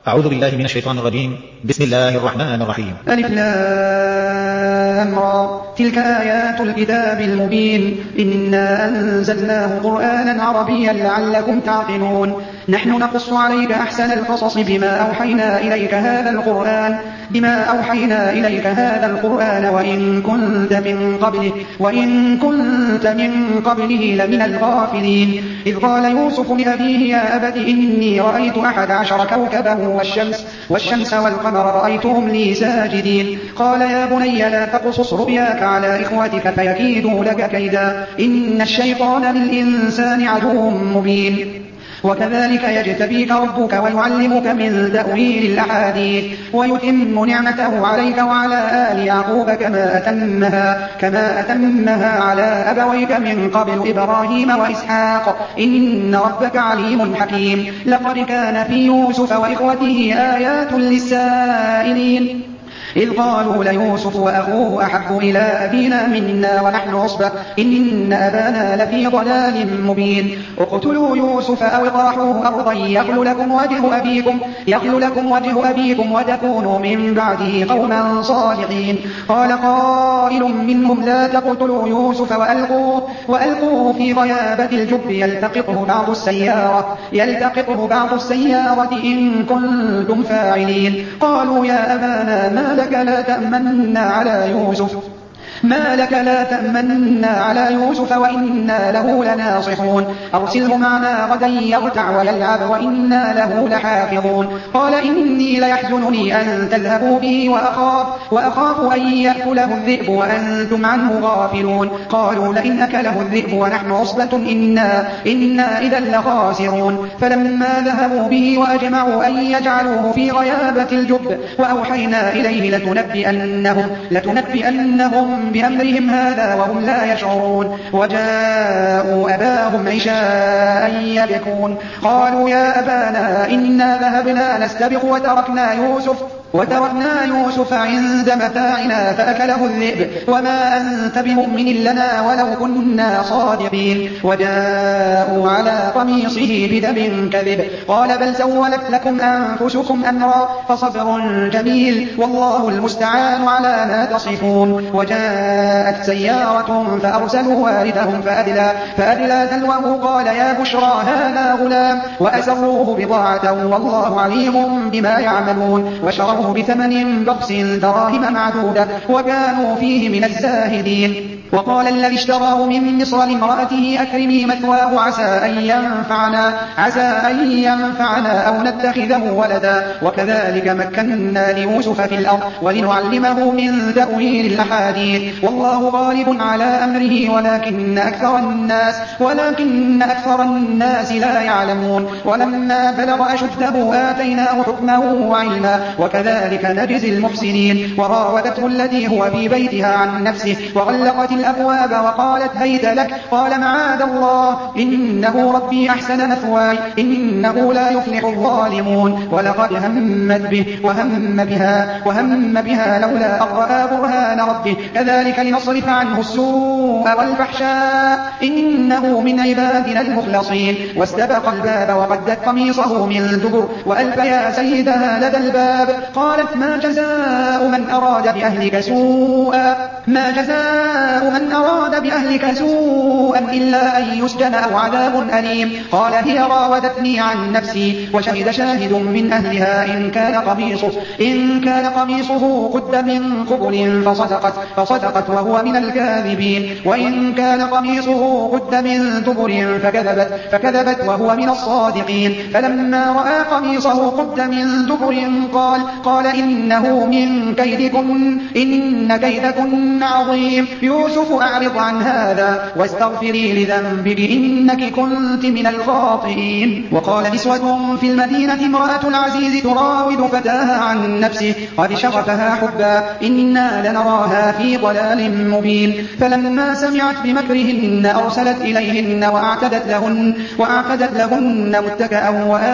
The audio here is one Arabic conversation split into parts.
أعوذ بالله من الشيطان الرجيم. بسم الله الرحمن الرحيم. ألف لام را تلك آيات الكتاب المبين إنا أنزلناه قرآنا عربيا لعلكم تعقلون نحن نقص عليك أحسن القصص بما أوحينا إليك هذا القرآن وإن كنت من قبله لمن الغافلين إذ قال يوسف لأبيه يا أبت إني رأيت 11 كوكبا والشمس والقمر رأيتهم لي ساجدين قال يا بني لا تقصص رؤياك على إخوتك فيكيدوا لك كيدا إن الشيطان للإنسان عدو مبين وكذلك يجتبيك ربك ويعلمك من تأويل الأحاديث ويتم نعمته عليك وعلى آل يعقوب كما أتمها على أبويك من قبل إبراهيم وإسحاق إن ربك عليم حكيم لقد كان في يوسف وإخوته آيات للسائلين إذ قالوا ليوسف وأخوه أحب إلى أبينا منا ونحن عصبة إن أبانا لفي ضلال مبين اقتلوا يوسف أو اطرحوه أرضا يخل لكم وجه أبيكم وتكونوا من بعده قوما صالحين قال قائل منهم لا تقتلوا يوسف وألقوه في غيابة الجب يلتقطه بعض السيارة إن كنتم فاعلين قالوا يا أبانا ما لك لا تأمنا على يوسف وإنا له لناصحون أرسله معنا غدا يرتع ويلعب وإنا له لحافظون قال إني ليحزنني أن تذهبوا به وأخاف أن يأكله الذئب وأنتم عنه غافلون قالوا لئن أكله الذئب ونحن عصبة إنا إذا لخاسرون فلما ذهبوا به وأجمعوا أن يجعلوه في غيابة الجب وأوحينا إليه لتنبئنهم بأمرهم هذا وهم لا يشعرون وجاءوا أباهم عشاء يبكون قالوا يا أبانا إنا ذهبنا نستبق وتركنا يوسف عند متاعنا فأكله الذئب وما أنت بمؤمن لنا ولو كنا صادقين وجاءوا على قميصه بدم كذب قال بل سولت لكم أنفسكم أمرا فصبر جميل والله المستعان على ما تصفون وجاءت سيارة فأرسلوا واردهم فأدلى دلوه قال يا بشرى هذا غلام وأسروه بضاعة والله عليم بما يعملون وشروه بثمن بخس دراهم معدودة وكانوا فيه من الزاهدين وقال الذي اشتراه من مصر لامرأته أكرمي مثواه عسى أن ينفعنا أو نتخذه ولدا وكذلك مكنا ليوسف في الأرض ولنعلمه من تأويل الأحاديث والله غالب على أمره ولكن أكثر الناس لا يعلمون ولما بلغ أشده آتيناه حكما وعلما وكذلك نجزي المحسنين وراودته التي هو في بيتها عن نفسه وغلقت الأبواب وقالت هيت لك قال معاذ الله إنه ربي أحسن مثواي إنه لا يفلح الظالمون ولقد همت به وهم بها لولا أن رأى برهان ربه كذلك لنصرف عنه السوء والفحشاء إنه من عبادنا المخلصين واستبق الباب وقدت قميصه من دبر وألف يا سيدها لدى الباب قالت ما جزاء من أراد بأهلك سوءا إلا أن يسجن أو عذاب أليم قال هي راودتني عن نفسي وشهد شاهد من أهلها إن كان قميصه قد من قبل فصدقت وهو من الكاذبين وإن كان قميصه قد من دبر فكذبت وهو من الصادقين فلما رأى قميصه قد من دبر قال إنه من كيدكن إن كيدكن عظيم يوسف أعرض عن هذا واستغفري لذنبك إنك كنت من الخاطئين وقال نسوة في المدينة امرأة العزيز تراود فتاها عن نفسه قد شغفها حبا إنا لنراها في ضلال مبين فلما سمعت بمكرهن أرسلت إليهن وأعتدت لهن متكئا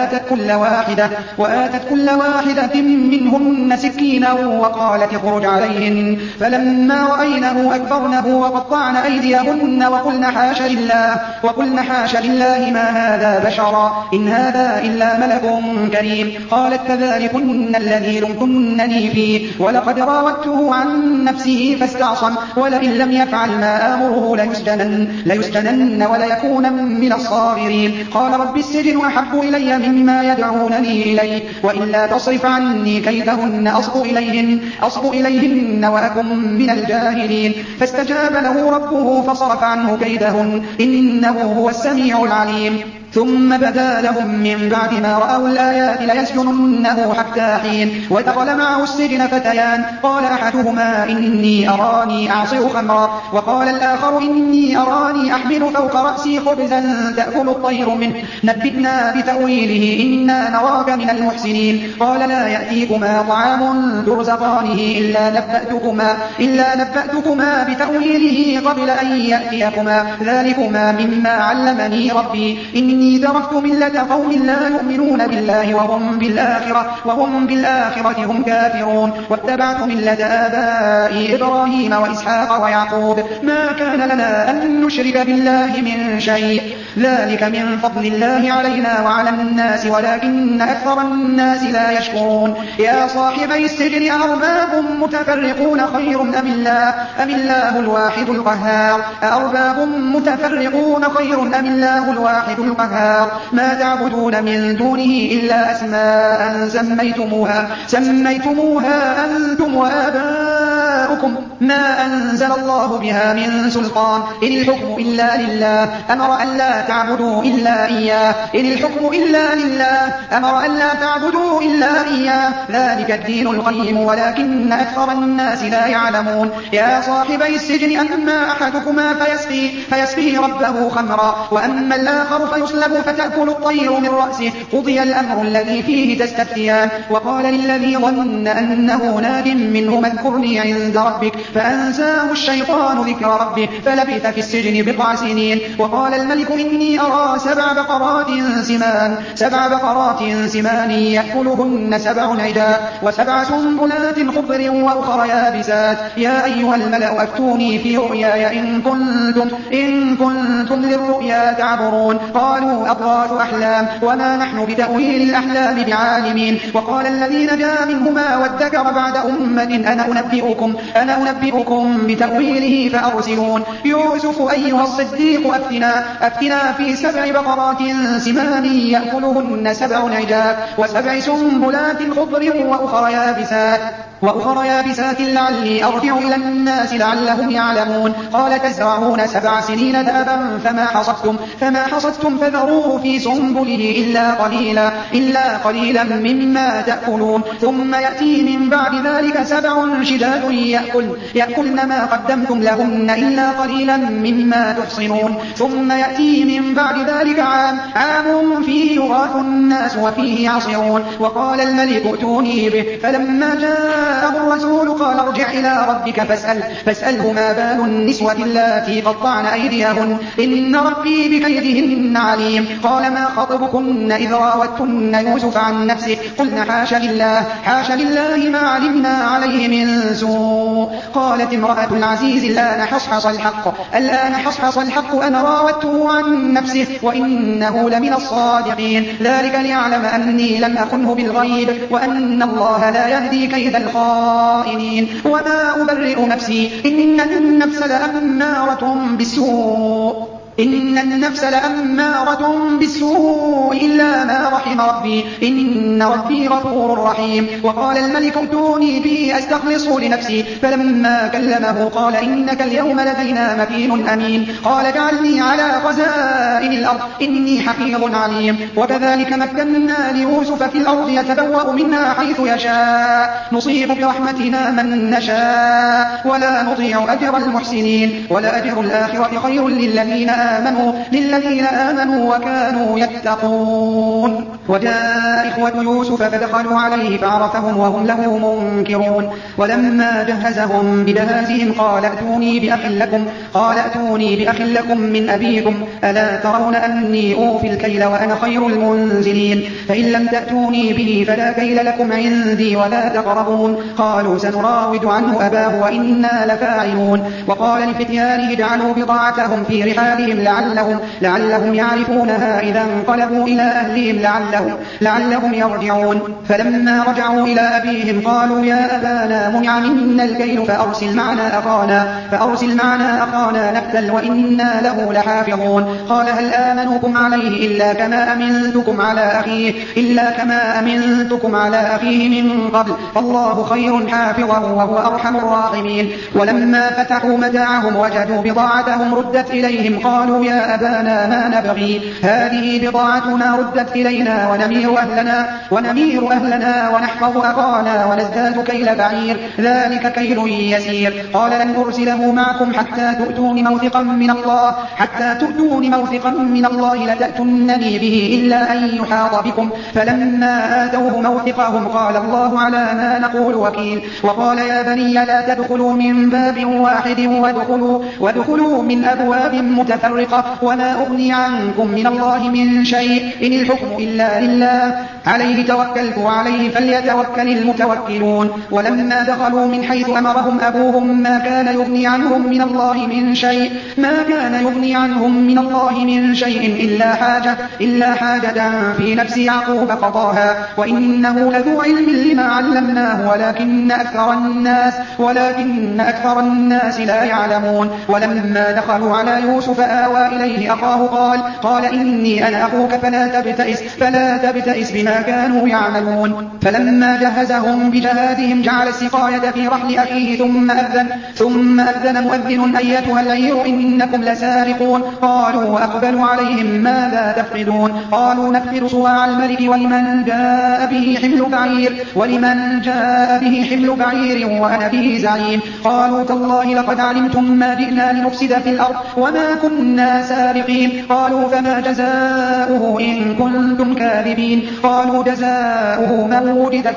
وآتت كل واحدة منهن سكينا وقالت اخرج عليهن فلما رأينه أكبرنه كفروا وقطعن أيديهن وقلن حاش لله ما هذا بشرا إن هذا إلا ملك كريم. قالت فذلكن الذي لمتنني فيه ولقد راودته عن نفسه فاستعصم ولئن لم يفعل ما آمره ليسجنن وليكون من الصاغرين. قال رب السجن أحب إلي مما يدعونني إليه وإلا تصرف عني كيدهن أصب إليهن وأكن من الجاهلين. فاستجاب له ربه فصرف عنه كيدهن إنه هو السميع العليم. ثم بدا لهم من بعد ما رأوا الآيات ليسجننه حتى حين. ودخل معه السجن فتيان قال أحدهما إني أراني أعصر خمرا وقال الآخر إني أراني أحمل فوق رأسي خبزا تأكل الطير منه نبئنا بتأويله إنا نراك من المحسنين. قال لا يأتيكما طعام ترزقانه إلا نبأتكما بتأويله قبل أن يأتيكما ذلكما مما علمني ربي إني تركت ملة قوم لا يؤمنون بالله وهم بالآخرة هم كافرون واتبعت ملة آبائي إبراهيم وإسحاق ويعقوب ما كان لنا أن نشرك بالله من شيء ذلك من فضل الله علينا وعلى الناس ولكن أكثر الناس لا يشكرون. يا صاحبي السجن أأرباب متفرقون خير أم الله الواحد القهار أأرباب متفرقون خير أم الله الواحد القهار ما تعبدون من دونه إلا أسماء سميتموها أنتم وآباؤكم ما أنزل الله بها من سلطان إن الحكم إلا لله أمر أن لا تعبدوا إلا إياه ذلك الدين القيم ولكن أكثر الناس لا يعلمون. يا صاحبي السجن أما أحدكما فيسقي ربه خمرا وأما الآخر فيصلب فتأكل الطير من رأسه قضي الأمر الذي فيه تستفتيان. وقال للذي ظن أنه ناج منه اذكرني عند ربك فأنساه الشيطان ذكر ربه فلبث في السجن بضع سنين. وقال الملك إني أرى سبع بقرات سمان يأكلهن 7 عجاف و7 سنبلات خضر وأخر يابسات. يا أيها الملأ أفتوني في رؤياي إن كنتم للرؤيا تعبرون. قالوا أضغاث أحلام وما نحن بتأويل الأحلام بعالمين. وقال الذي نجا منهما وادكر بعد أمة أنا أنبئكم بتأويله فأرسلون. يوسف أيها الصديق أفتنا في 7 بقرات سمان يأكلهن 7 عجاف و7 سنبلات خضر وأخر يابسات لعلي أرجع إلى الناس لعلهم يعلمون. قال تزرعون 7 سنين دابا فما حصدتم فذروه في سنبله إلا قليلا مما تأكلون. ثم يأتي من بعد ذلك 7 شداد يأكلن ما قدمتم لهن إلا قليلا مما تحصنون. ثم يأتي من بعد ذلك عام فيه يغاث الناس وفيه يعصرون. وقال الملك ائتوني به فلما جاءه الرسول قال ارجع إلى ربك فاسأله ما بال النسوة اللاتي قطعن أيديهن إن ربي بكيدهن عليم. قال ما خطبكن إذ راوتن يوسف عن نفسه قلن حاش لله ما علمنا عليه من سوء. قالت امرأة العزيز الآن حصحص الحق أنا راودته عن نفسه وإنه لمن الصادقين. ذلك ليعلم أني لم أخنه بالغيب وأن الله لا يهدي كيد الخائنين. وما أبرئ نفسي إن النفس لأمارة بالسوء إلا ما رحم ربي إن ربي غفور رحيم. وقال الملك ائتوني به أستخلصه لنفسي فلما كلمه قال إنك اليوم لدينا مكين أمين. قال اجعلني على خزائن الأرض إني حفيظ عليم. وكذلك مكنا ليوسف في الأرض يتبوأ منها حيث يشاء نصيب برحمتنا من نشاء ولا نضيع أجر المحسنين ولأجر الآخرة خير للذين آمنوا وكانوا يتقون. وجاء إخوة يوسف فدخلوا عليه فعرفهم وهم له منكرون ولما جهزهم بجهازهم قال ائتوني بأخ لكم من أبيكم ألا ترون أني أوفي الكيل وأنا خير المنزلين فإن لم تأتوني به فلا كيل لكم عندي ولا تقربون قالوا سنراود عنه أباه وإنا لفاعلون وقال لفتيانه اجعلوا بضاعتهم في رحالهم لعلهم يعرفونها إذا انقلبوا إلى أهلهم لعلهم يرجعون فلما رجعوا إلى أبيهم قالوا يا أبانا منع منا الكيل فأرسل معنا أخانا نكتل وإنا له لحافظون قال هل آمنكم عليه إلا كما أمنتكم على أخيه من قبل فالله خير حافظا وهو أرحم الراحمين ولما فتحوا متاعهم وجدوا بضاعتهم ردت إليهم قالوا يا أبانا ما نبغي هذه بضاعتنا ردت إلينا ونمير أهلنا ونحفظ أخانا ونزداد كيل بعير ذلك كيل يسير قال لن أرسله معكم حتى تؤتون موثقا من الله لتأتنني به إلا أن يحاط بكم فلما آتوه موثقهم قال الله على ما نقول وكيل وقال يا بني لا تدخلوا من باب واحد وادخلوا من أبواب متفرقة وما أغني عنكم من الله من شيء إن الحكم إلا لله عليه توكلت وعليه فليتوكل المتوكلون ولما دخلوا من حيث أمرهم أبوهم ما كان يغني عنهم من الله من شيء إلا حاجة في نفس يعقوب قضاها وإنه لذو علم لما علمناه ولكن أكثر الناس لا يعلمون ولما دخلوا على يوسف آوى إليه أخاه قال إني أنا أخوك فلا تبتئس بما كانوا يعملون فلما جهزهم بجهازهم جعل السقاية في رحل أخيه ثم أذن مؤذن أيتها العير إنكم لسارقون قالوا وأقبلوا عليهم ماذا تفقدون قالوا نفقد صواع الملك ولمن جاء به حمل بعير وأنا به زعيم قالوا تالله لقد علمتم ما جئنا لنفسد في الأرض وما كنا سارقين قالوا فما جزاؤه إن كنتم كاذبين قالوا جزاؤه من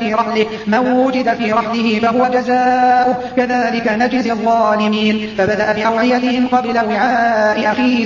وجد في رحله فهو جزاؤه كذلك نجزي الظالمين فبدأ بأوعيتهم قبل وعاء أخيه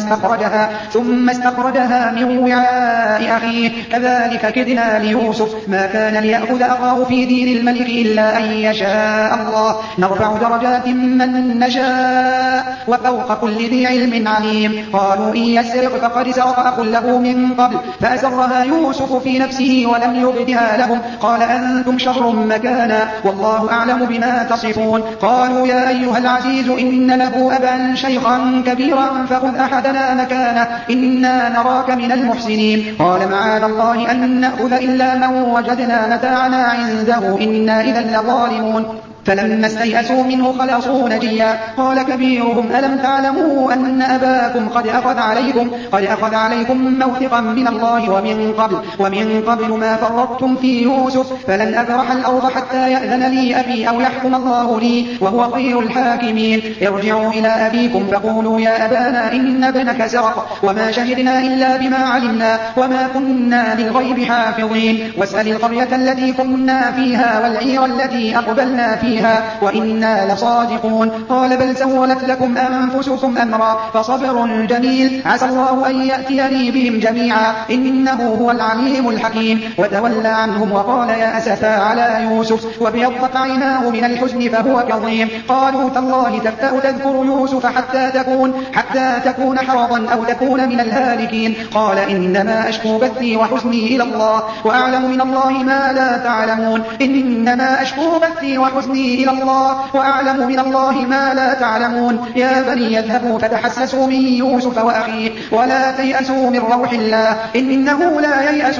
ثم استخرجها من وعاء أخيه كذلك كدنا ليوسف ما كان ليأخذ أخاه في دين الملك إلا أن يشاء الله نرفع درجات من نشاء وفوق كل ذي علم عليم قالوا إن يسرق فقد سرق أخ له من قبل فأسرها يوسف في نفسه ولم يبدها لهم قال أنتم شر مكانا والله أعلم بما تصفون قالوا يا أيها العزيز إن له أبا شيخا كبيرا فخذ أحدنا مكانه إنا نراك من المحسنين قال معاذ الله أن نأخذ إلا من وجدنا متاعنا عنده إنا إذا لظالمون فلما استيئسوا منه خلصوا نجيا قال كبيرهم ألم تعلموا أن أباكم قد أخذ عليكم موثقا من الله ومن قبل ما فرطتم في يوسف فلن أبرح الأرض حتى يأذن لي أبي أو يحكم الله لي وهو خير الحاكمين ارجعوا إلى أبيكم فقولوا يا أبانا إن ابنك سرق وما شهدنا إلا بما علمنا وما كنا للغيب حافظين واسأل القرية التي كنا فيها والعير التي أقبلنا فيها وإنا لصادقون قال بل سولت لكم أنفسكم أمرا فصبر جميل عسى الله أن يأتيني بهم جميعا إنه هو العليم الحكيم وتولى عنهم وقال يا أسفا على يوسف وابيضت عيناه من الحزن فهو كظيم قالوا تالله تفتأ تذكر يوسف حتى تكون حرضا أو تكون من الهالكين قال إنما أشكو بثي وحزني إلى الله وأعلم من الله ما لا تعلمون إنما أشكو بثي وحزني إلى الله وأعلم من الله ما لا تعلمون يا بني اذهبوا فتحسسوا من يوسف وأخيه ولا تيأسوا من روح الله إنه لا ييأس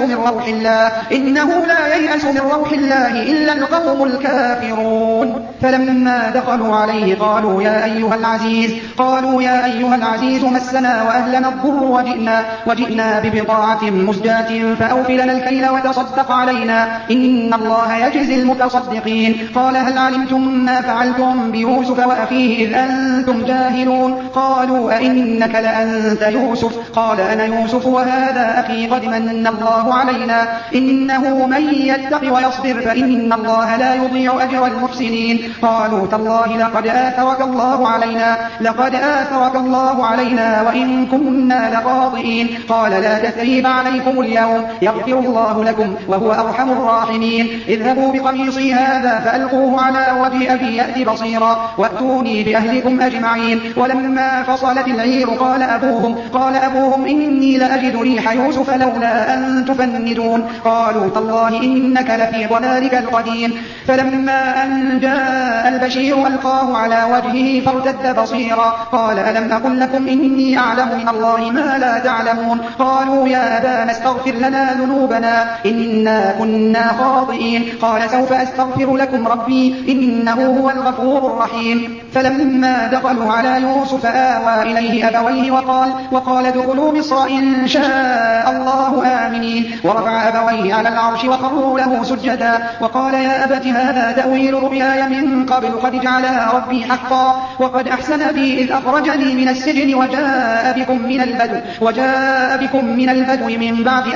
من روح الله إلا القوم الكافرون فلما دخلوا عليه قالوا يا أيها العزيز مسنا وأهلنا الضر وجئنا ببضاعة مزجاة فأوف لنا الكيل وتصدق علينا إن الله يجزي المتصدقين قال هل علمتم ما فعلتم بيوسف وأخيه إذ أنتم جاهلون قالوا أئنك لأنت يوسف قال أنا يوسف وهذا أخي قد من الله علينا إنه من يتق ويصبر فإن الله لا يضيع أجر المحسنين قالوا تالله لقد آثرك الله علينا وإن كنا لخاطئين قال لا تثريب عليكم اليوم يغفر الله لكم وهو أرحم الراحمين اذهبوا بقميصي هذا فألقوه على وجه أبي يأت بصيرا وأتوني بأهلكم أجمعين ولما فصلت العير قال أبوهم إني لأجد ريح يوسف لولا أن تفندون قالوا تالله إنك لفي ضلالك القديم فلما أن جاء البشير ألقاه على وجهه فارتد بصيرا قال ألم أقل لكم إني أعلم من الله ما لا تعلمون قالوا يا أبانا استغفر لنا ذنوبنا إنا كنا خاطئين قال سوف أستغفر لكم ربي إنه هو الغفور الرحيم فلما دخلوا على يوسف آوى إليه أبويه وقال ادخلوا مصر إن شاء الله آمنين ورفع أبويه على العرش وخروا له سجدا وقال يا أبت هذا تأويل رؤياي من قبل قد جعلها ربي حقا وقد أحسن بي إذ أخرجني من السجن وجاء بكم من البدو من بعد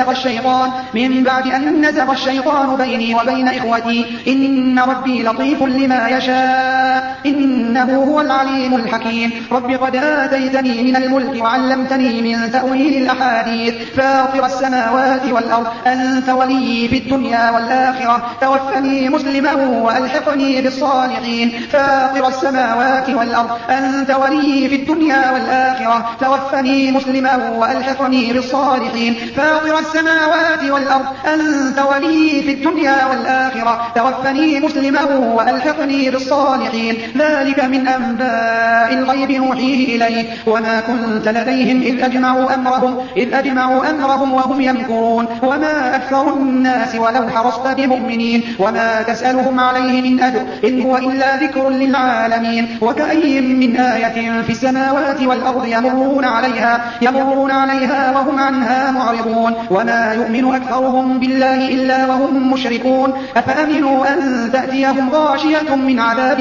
أن نزغ الشيطان بيني وبين إخوتي إن ربي لطيف لما يشاء إنه هو العليم الحكيم رب قد آتيتني من الملك وعلمتني من تأويل الأحاديث فاطر السماوات والأرض أنت ولي في الدنيا والآخرة توفني مسلما وألحقني بالصالحين فاطر السماوات والأرض أنت ولي في الدنيا والآخرة توفني مسلما وألحقني بالصالحين فاطر السماوات والأرض أنت ولي في الدنيا والآخرة توفني مسلما وألحقني بالصالحين ذلك من أنباء الغيب نوحيه إليك وما كنت لديهم إذ أجمعوا أمرهم وهم يمكرون وما أكثر الناس ولو حرصت بمؤمنين وما تسألهم عليه من أجر إن هو إلا ذكر للعالمين وكأي من آية في السماوات والأرض يمرون عليها وهم عنها معرضون وما يؤمن أكثرهم بالله إلا وهم مشركون أفأمنوا أن تأتيهم غاشية من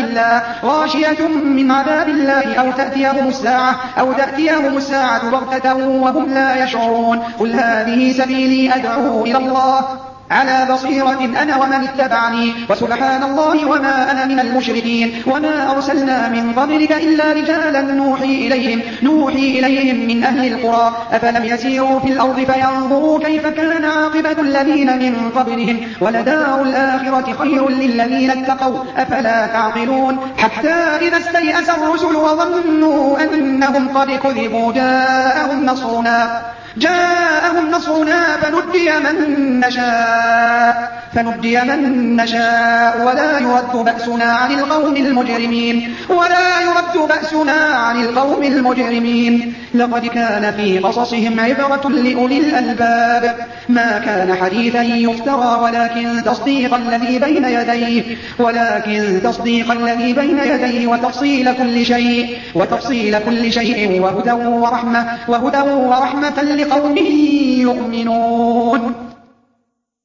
عذاب الله أو تأتيهم الساعة بغتة وهم لا يشعرون قل هذه سبيلي أدعو إلى الله على بصيرة أنا ومن اتبعني وسبحان الله وما أنا من المشركين وما أرسلنا من قبلك إلا رجالا نوحي إليهم من أهل القرى أفلم يسيروا في الأرض فينظروا كيف كان عاقبة الذين من قبلهم ولدار الآخرة خير للذين اتقوا أفلا تعقلون حتى إذا استيأس الرسل وظنوا أنهم قد كذبوا جاءهم نصرنا فنجي من نشاء ولا يرد بأسنا عن القوم المجرمين لقد كان في قصصهم عبرة لأولي الألباب ما كان حديثا يفترى ولكن تصديق الذي بين يديه وتفصيل كل شيء وهدى ورحمة لقوم يؤمنون